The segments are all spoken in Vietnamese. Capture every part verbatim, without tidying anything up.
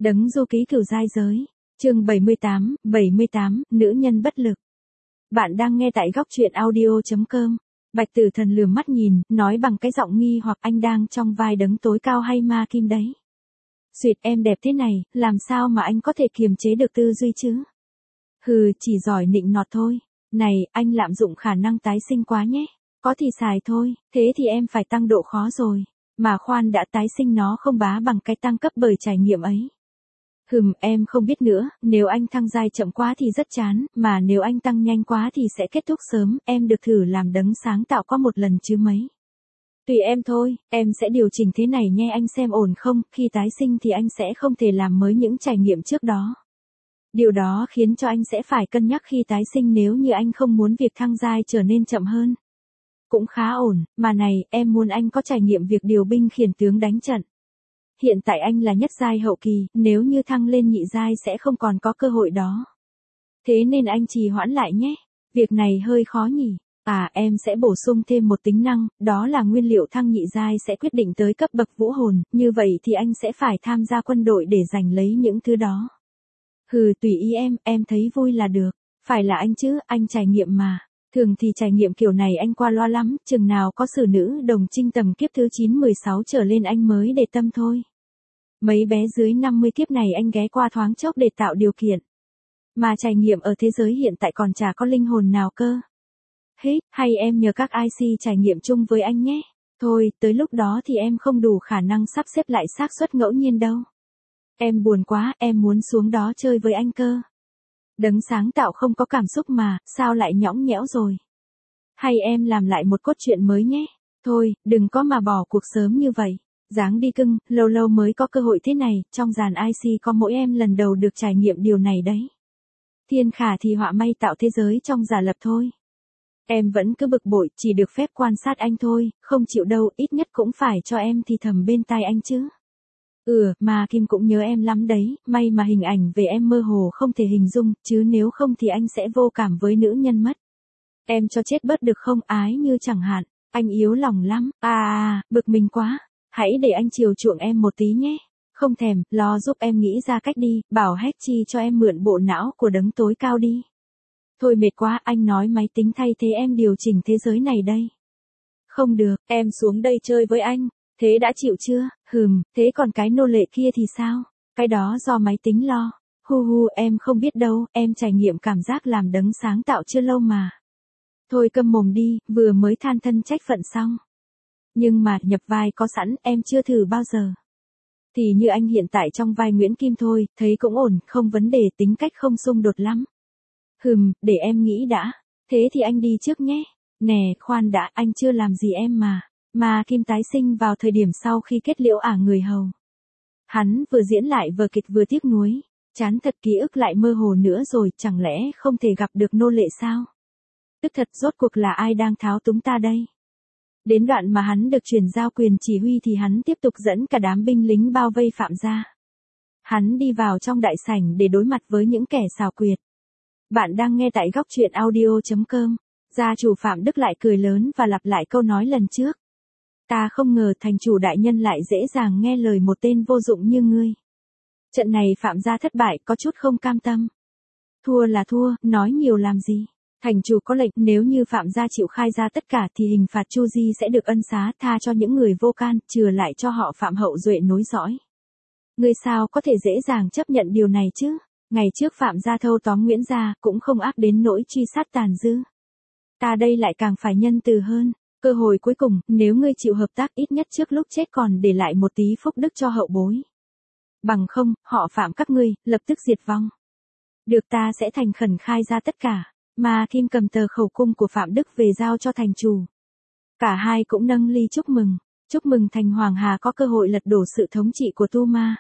Đấng du ký cửu giai giới. Chương bảy mươi tám, bảy mươi tám, nữ nhân bất lực. Bạn đang nghe tại góc truyện audio chấm com. Bạch Tử Thần lườm mắt nhìn, nói bằng cái giọng nghi hoặc anh đang trong vai đấng tối cao hay ma kim đấy. Xuyệt, em đẹp thế này, làm sao mà anh có thể kiềm chế được tư duy chứ? Hừ, chỉ giỏi nịnh nọt thôi. Này, anh lạm dụng khả năng tái sinh quá nhé. Có thì xài thôi, thế thì em phải tăng độ khó rồi. Mà khoan đã, tái sinh nó không bá bằng cái tăng cấp bởi trải nghiệm ấy. Hừm, em không biết nữa, nếu anh thăng giai chậm quá thì rất chán, mà nếu anh tăng nhanh quá thì sẽ kết thúc sớm, em được thử làm đấng sáng tạo có một lần chứ mấy. Tùy em thôi, em sẽ điều chỉnh thế này nghe anh xem ổn không, khi tái sinh thì anh sẽ không thể làm mới những trải nghiệm trước đó. Điều đó khiến cho anh sẽ phải cân nhắc khi tái sinh nếu như anh không muốn việc thăng giai trở nên chậm hơn. Cũng khá ổn, mà này, em muốn anh có trải nghiệm việc điều binh khiển tướng đánh trận. Hiện tại anh là nhất giai hậu kỳ, nếu như thăng lên nhị giai sẽ không còn có cơ hội đó. Thế nên anh trì hoãn lại nhé. Việc này hơi khó nhỉ. À, em sẽ bổ sung thêm một tính năng, đó là nguyên liệu thăng nhị giai sẽ quyết định tới cấp bậc vũ hồn, như vậy thì anh sẽ phải tham gia quân đội để giành lấy những thứ đó. Hừ, tùy ý em, em thấy vui là được. Phải là anh chứ, anh trải nghiệm mà. Thường thì trải nghiệm kiểu này anh qua loa lắm, chừng nào có xử nữ đồng trinh tầm kiếp thứ chín mười sáu trở lên anh mới để tâm thôi. Mấy bé dưới năm mươi kiếp này anh ghé qua thoáng chốc để tạo điều kiện. Mà trải nghiệm ở thế giới hiện tại còn chả có linh hồn nào cơ. Hết, hay em nhờ các i xê trải nghiệm chung với anh nhé. Thôi, tới lúc đó thì em không đủ khả năng sắp xếp lại xác suất ngẫu nhiên đâu. Em buồn quá, em muốn xuống đó chơi với anh cơ. Đấng sáng tạo không có cảm xúc mà, sao lại nhõng nhẽo rồi. Hay em làm lại một cốt truyện mới nhé. Thôi, đừng có mà bỏ cuộc sớm như vậy. Dáng đi cưng, lâu lâu mới có cơ hội thế này, trong dàn i xê có mỗi em lần đầu được trải nghiệm điều này đấy. Thiên khả thì họa may tạo thế giới trong giả lập thôi. Em vẫn cứ bực bội, chỉ được phép quan sát anh thôi, không chịu đâu, ít nhất cũng phải cho em thì thầm bên tai anh chứ. Ừ, mà Kim cũng nhớ em lắm đấy, may mà hình ảnh về em mơ hồ không thể hình dung, chứ nếu không thì anh sẽ vô cảm với nữ nhân mất. Em cho chết bớt được không, ái như chẳng hạn, anh yếu lòng lắm, à, à, bực mình quá. Hãy để anh chiều chuộng em một tí nhé. Không thèm, lo giúp em nghĩ ra cách đi, bảo Hetchi cho em mượn bộ não của đấng tối cao đi. Thôi mệt quá, anh nói máy tính thay thế em điều chỉnh thế giới này đây. Không được, em xuống đây chơi với anh. Thế đã chịu chưa? Hừm, thế còn cái nô lệ kia thì sao? Cái đó do máy tính lo. Hu hu, em không biết đâu, em trải nghiệm cảm giác làm đấng sáng tạo chưa lâu mà. Thôi câm mồm đi, vừa mới than thân trách phận xong. Nhưng mà, nhập vai có sẵn, em chưa thử bao giờ. Thì như anh hiện tại trong vai Nguyễn Kim thôi, thấy cũng ổn, không vấn đề, tính cách không xung đột lắm. Hừm, để em nghĩ đã. Thế thì anh đi trước nhé. Nè, khoan đã, anh chưa làm gì em mà. Mà Kim tái sinh vào thời điểm sau khi kết liễu ả người hầu. Hắn vừa diễn lại vở kịch vừa tiếc nuối. Chán thật, ký ức lại mơ hồ nữa rồi, chẳng lẽ không thể gặp được nô lệ sao? Tức thật, rốt cuộc là ai đang tháo túng ta đây? Đến đoạn mà hắn được chuyển giao quyền chỉ huy thì hắn tiếp tục dẫn cả đám binh lính bao vây Phạm gia. Hắn đi vào trong đại sảnh để đối mặt với những kẻ xào quyệt. Bạn đang nghe tại góc truyện audio chấm com. Gia chủ Phạm Đức lại cười lớn và lặp lại câu nói lần trước. Ta không ngờ thành chủ đại nhân lại dễ dàng nghe lời một tên vô dụng như ngươi. Trận này Phạm gia thất bại, có chút không cam tâm. Thua là thua, nói nhiều làm gì. Thành chủ có lệnh, nếu như Phạm gia chịu khai ra tất cả thì hình phạt Chu Di sẽ được ân xá, tha cho những người vô can, chừa lại cho họ Phạm hậu duệ nối dõi. Ngươi sao có thể dễ dàng chấp nhận điều này chứ? Ngày trước Phạm gia thâu tóm Nguyễn gia, cũng không ác đến nỗi truy sát tàn dư. Ta đây lại càng phải nhân từ hơn. Cơ hội cuối cùng, nếu ngươi chịu hợp tác ít nhất trước lúc chết còn để lại một tí phúc đức cho hậu bối. Bằng không, họ Phạm các ngươi, lập tức diệt vong. Được, ta sẽ thành khẩn khai ra tất cả. Mà Kim cầm tờ khẩu cung của Phạm Đức về giao cho thành chủ. Cả hai cũng nâng ly chúc mừng. Chúc mừng thành Hoàng Hà có cơ hội lật đổ sự thống trị của Tu Ma.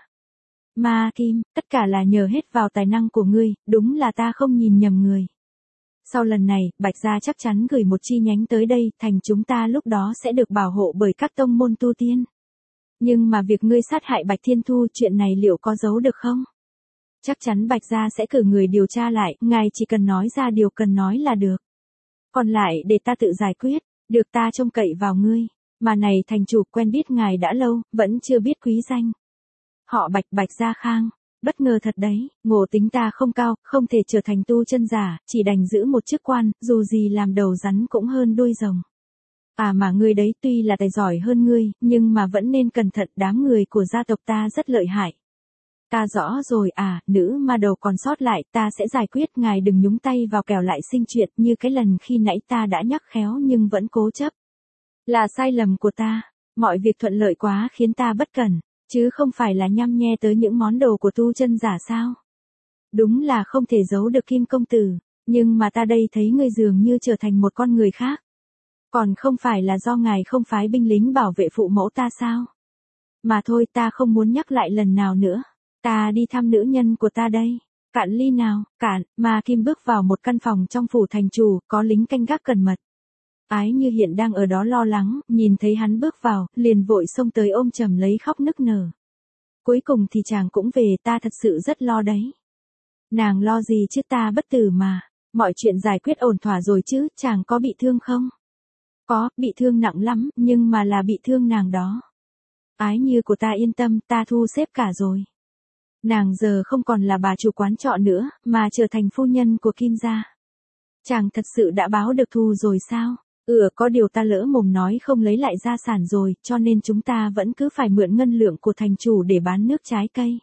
Ma Kim, tất cả là nhờ hết vào tài năng của ngươi, đúng là ta không nhìn nhầm người. Sau lần này, Bạch Gia chắc chắn gửi một chi nhánh tới đây, thành chúng ta lúc đó sẽ được bảo hộ bởi các tông môn tu tiên. Nhưng mà việc ngươi sát hại Bạch Thiên Thu, chuyện này liệu có giấu được không? Chắc chắn Bạch Gia sẽ cử người điều tra lại, ngài chỉ cần nói ra điều cần nói là được. Còn lại để ta tự giải quyết, được, ta trông cậy vào ngươi. Mà này thành chủ, quen biết ngài đã lâu, vẫn chưa biết quý danh. Họ Bạch, Bạch Gia Khang. Bất ngờ thật đấy, ngộ tính ta không cao, không thể trở thành tu chân giả, chỉ đành giữ một chức quan, dù gì làm đầu rắn cũng hơn đuôi rồng. À mà ngươi đấy tuy là tài giỏi hơn ngươi, nhưng mà vẫn nên cẩn thận, đám người của gia tộc ta rất lợi hại. Ta rõ rồi à, nữ ma đầu còn sót lại, ta sẽ giải quyết, ngài đừng nhúng tay vào kẻo lại sinh chuyện như cái lần khi nãy ta đã nhắc khéo nhưng vẫn cố chấp. Là sai lầm của ta, mọi việc thuận lợi quá khiến ta bất cẩn, chứ không phải là nhăm nhe tới những món đồ của tu chân giả sao. Đúng là không thể giấu được Kim công tử, nhưng mà ta đây thấy ngươi dường như trở thành một con người khác. Còn không phải là do ngài không phái binh lính bảo vệ phụ mẫu ta sao? Mà thôi, ta không muốn nhắc lại lần nào nữa. Ta đi thăm nữ nhân của ta đây. Cạn ly nào, cạn, mà Kim bước vào một căn phòng trong phủ thành chủ, có lính canh gác cẩn mật. Ái Như hiện đang ở đó lo lắng, nhìn thấy hắn bước vào, liền vội xông tới ôm chầm lấy khóc nức nở. Cuối cùng thì chàng cũng về, ta thật sự rất lo đấy. Nàng lo gì chứ, ta bất tử mà. Mọi chuyện giải quyết ổn thỏa rồi chứ, chàng có bị thương không? Có, bị thương nặng lắm, nhưng mà là bị thương nàng đó. Ái Như của ta yên tâm, ta thu xếp cả rồi. Nàng giờ không còn là bà chủ quán trọ nữa, mà trở thành phu nhân của Kim gia. Chàng thật sự đã báo được thù rồi sao? Ừ, có điều ta lỡ mồm nói không lấy lại gia sản rồi, cho nên chúng ta vẫn cứ phải mượn ngân lượng của thành chủ để bán nước trái cây.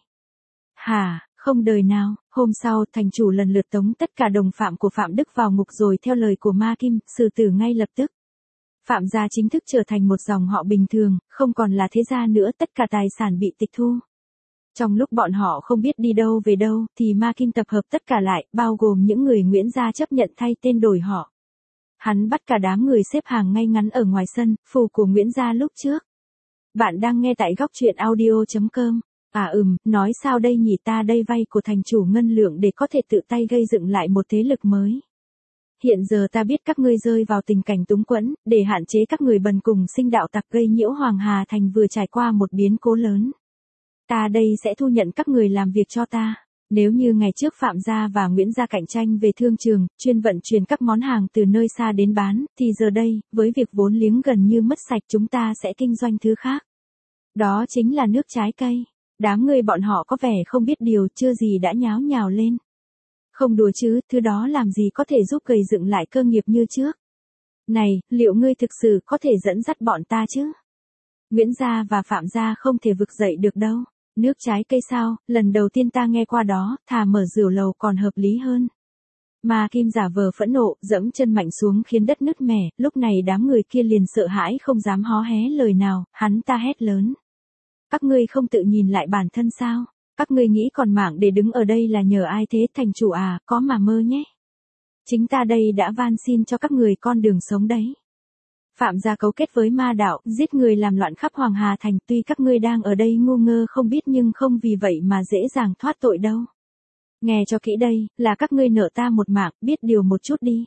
Hả, không đời nào, hôm sau thành chủ lần lượt tống tất cả đồng phạm của Phạm Đức vào ngục rồi theo lời của Ma Kim, xử tử ngay lập tức. Phạm gia chính thức trở thành một dòng họ bình thường, không còn là thế gia nữa, tất cả tài sản bị tịch thu. Trong lúc bọn họ không biết đi đâu về đâu, thì Ma Kim tập hợp tất cả lại, bao gồm những người Nguyễn gia chấp nhận thay tên đổi họ. Hắn bắt cả đám người xếp hàng ngay ngắn ở ngoài sân, phủ của Nguyễn gia lúc trước. Bạn đang nghe tại góc truyện audio chấm com. À ừm, nói sao đây nhỉ, ta đây vay của thành chủ ngân lượng để có thể tự tay gây dựng lại một thế lực mới. Hiện giờ ta biết các ngươi rơi vào tình cảnh túng quẫn, để hạn chế các người bần cùng sinh đạo tặc gây nhiễu Hoàng Hà Thành vừa trải qua một biến cố lớn. Ta đây sẽ thu nhận các người làm việc cho ta. Nếu như ngày trước Phạm gia và Nguyễn gia cạnh tranh về thương trường, chuyên vận chuyển các món hàng từ nơi xa đến bán, thì giờ đây, với việc vốn liếng gần như mất sạch, chúng ta sẽ kinh doanh thứ khác. Đó chính là nước trái cây. Đám người bọn họ có vẻ không biết điều, chưa gì đã nháo nhào lên. Không đùa chứ, thứ đó làm gì có thể giúp gây dựng lại cơ nghiệp như trước. Này, liệu ngươi thực sự có thể dẫn dắt bọn ta chứ? Nguyễn gia và Phạm gia không thể vực dậy được đâu. Nước trái cây sao, lần đầu tiên ta nghe qua đó, thà mở rượu lầu còn hợp lý hơn. Mà Kim giả vờ phẫn nộ, dẫm chân mạnh xuống khiến đất nứt mẻ, lúc này đám người kia liền sợ hãi không dám hó hé lời nào, hắn ta hét lớn. Các ngươi không tự nhìn lại bản thân sao? Các ngươi nghĩ còn mạng để đứng ở đây là nhờ ai thế, thành chủ à, có mà mơ nhé. Chính ta đây đã van xin cho các người con đường sống đấy. Phạm gia cấu kết với ma đạo, giết người làm loạn khắp Hoàng Hà Thành, tuy các ngươi đang ở đây ngu ngơ không biết nhưng không vì vậy mà dễ dàng thoát tội đâu. Nghe cho kỹ đây, là các ngươi nợ ta một mạng, biết điều một chút đi.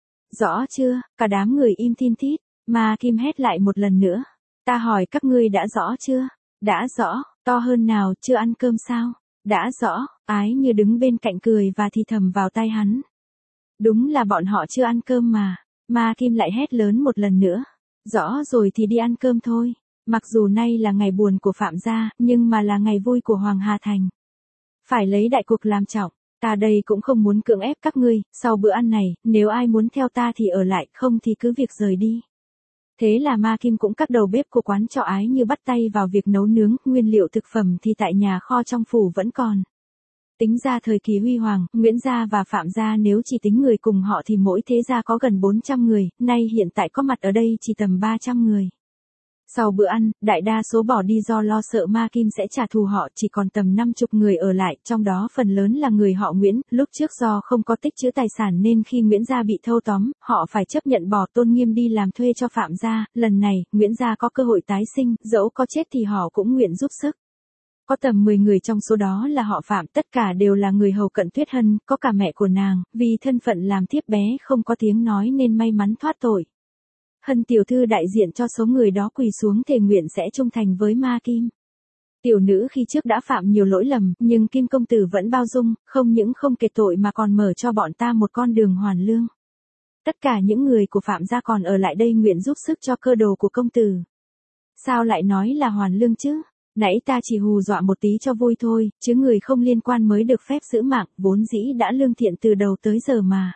Rõ chưa, cả đám người im thin thít, mà Kim hét lại một lần nữa. Ta hỏi các ngươi đã rõ chưa? Đã rõ, to hơn nào, chưa ăn cơm sao? Đã rõ, Ái Như đứng bên cạnh cười và thì thầm vào tai hắn. Đúng là bọn họ chưa ăn cơm mà. Ma Kim lại hét lớn một lần nữa. Rõ rồi thì đi ăn cơm thôi. Mặc dù nay là ngày buồn của Phạm gia, nhưng mà là ngày vui của Hoàng Hà Thành. Phải lấy đại cuộc làm trọng. Ta đây cũng không muốn cưỡng ép các ngươi, sau bữa ăn này, nếu ai muốn theo ta thì ở lại, không thì cứ việc rời đi. Thế là Ma Kim cũng các đầu bếp của quán trọ Ái Như bắt tay vào việc nấu nướng, nguyên liệu thực phẩm thì tại nhà kho trong phủ vẫn còn. Tính ra thời kỳ huy hoàng, Nguyễn gia và Phạm gia nếu chỉ tính người cùng họ thì mỗi thế gia có gần bốn trăm người, nay hiện tại có mặt ở đây chỉ tầm ba trăm người. Sau bữa ăn, đại đa số bỏ đi do lo sợ Ma Kim sẽ trả thù họ, chỉ còn tầm năm chục người ở lại, trong đó phần lớn là người họ Nguyễn, lúc trước do không có tích trữ tài sản nên khi Nguyễn gia bị thâu tóm, họ phải chấp nhận bỏ tôn nghiêm đi làm thuê cho Phạm gia, lần này, Nguyễn gia có cơ hội tái sinh, dẫu có chết thì họ cũng nguyện giúp sức. Có tầm mười người trong số đó là họ Phạm, tất cả đều là người hầu cận Tuyết Hân, có cả mẹ của nàng, vì thân phận làm thiếp bé không có tiếng nói nên may mắn thoát tội. Hân tiểu thư đại diện cho số người đó quỳ xuống thề nguyện sẽ trung thành với Ma Kim. Tiểu nữ khi trước đã phạm nhiều lỗi lầm, nhưng Kim công tử vẫn bao dung, không những không kể tội mà còn mở cho bọn ta một con đường hoàn lương. Tất cả những người của Phạm gia còn ở lại đây nguyện giúp sức cho cơ đồ của công tử. Sao lại nói là hoàn lương chứ? Nãy ta chỉ hù dọa một tí cho vui thôi, chứ người không liên quan mới được phép giữ mạng, vốn dĩ đã lương thiện từ đầu tới giờ mà.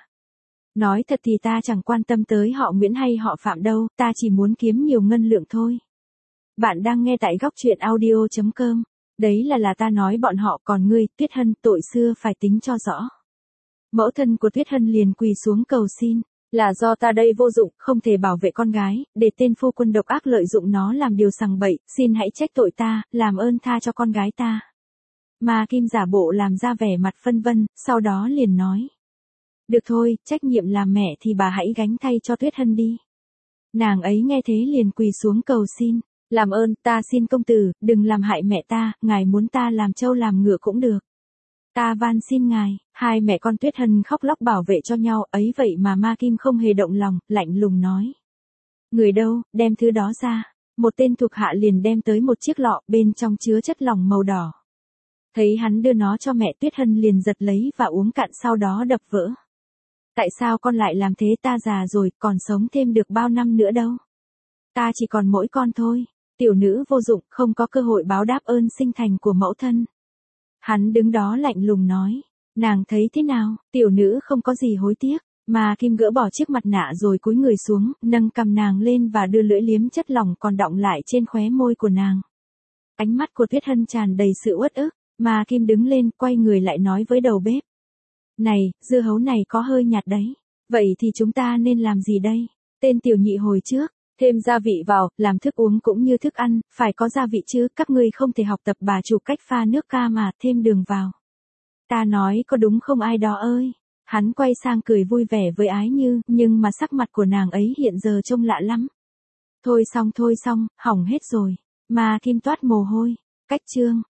Nói thật thì ta chẳng quan tâm tới họ Nguyễn hay họ Phạm đâu, ta chỉ muốn kiếm nhiều ngân lượng thôi. Bạn đang nghe tại góc truyện audio chấm com. Đấy là là ta nói bọn họ, còn ngươi, Tuyết Hân, tội xưa phải tính cho rõ. Mẫu thân của Tuyết Hân liền quỳ xuống cầu xin. Là do ta đây vô dụng, không thể bảo vệ con gái, để tên phu quân độc ác lợi dụng nó làm điều sằng bậy, xin hãy trách tội ta, làm ơn tha cho con gái ta. Ma Kim giả bộ làm ra vẻ mặt phân vân, sau đó liền nói. Được thôi, trách nhiệm làm mẹ thì bà hãy gánh thay cho Tuyết Hân đi. Nàng ấy nghe thế liền quỳ xuống cầu xin. Làm ơn, ta xin công tử, đừng làm hại mẹ ta, ngài muốn ta làm trâu làm ngựa cũng được. Ta van xin ngài. Hai mẹ con Tuyết Hân khóc lóc bảo vệ cho nhau, ấy vậy mà Ma Kim không hề động lòng, lạnh lùng nói. Người đâu, đem thứ đó ra. Một tên thuộc hạ liền đem tới một chiếc lọ, bên trong chứa chất lỏng màu đỏ. Thấy hắn đưa nó cho mẹ, Tuyết Hân liền giật lấy và uống cạn, sau đó đập vỡ. Tại sao con lại làm thế, ta già rồi, còn sống thêm được bao năm nữa đâu. Ta chỉ còn mỗi con thôi. Tiểu nữ vô dụng, không có cơ hội báo đáp ơn sinh thành của mẫu thân. Hắn đứng đó lạnh lùng nói. Nàng thấy thế nào, tiểu nữ không có gì hối tiếc. Mà Kim gỡ bỏ chiếc mặt nạ rồi cúi người xuống, nâng cầm nàng lên và đưa lưỡi liếm chất lỏng còn đọng lại trên khóe môi của nàng. Ánh mắt của Tuyết Hân tràn đầy sự uất ức, mà Kim đứng lên, quay người lại nói với đầu bếp. Này, dưa hấu này có hơi nhạt đấy. Vậy thì chúng ta nên làm gì đây? Tên tiểu nhị hồi trước. Thêm gia vị vào, làm thức uống cũng như thức ăn, phải có gia vị chứ, các ngươi không thể học tập bà chủ cách pha nước ca mà, thêm đường vào. Ta nói có đúng không ai đó ơi? Hắn quay sang cười vui vẻ với Ái Như, nhưng mà sắc mặt của nàng ấy hiện giờ trông lạ lắm. Thôi xong thôi xong, hỏng hết rồi. Mà Kim toát mồ hôi. Cách chương.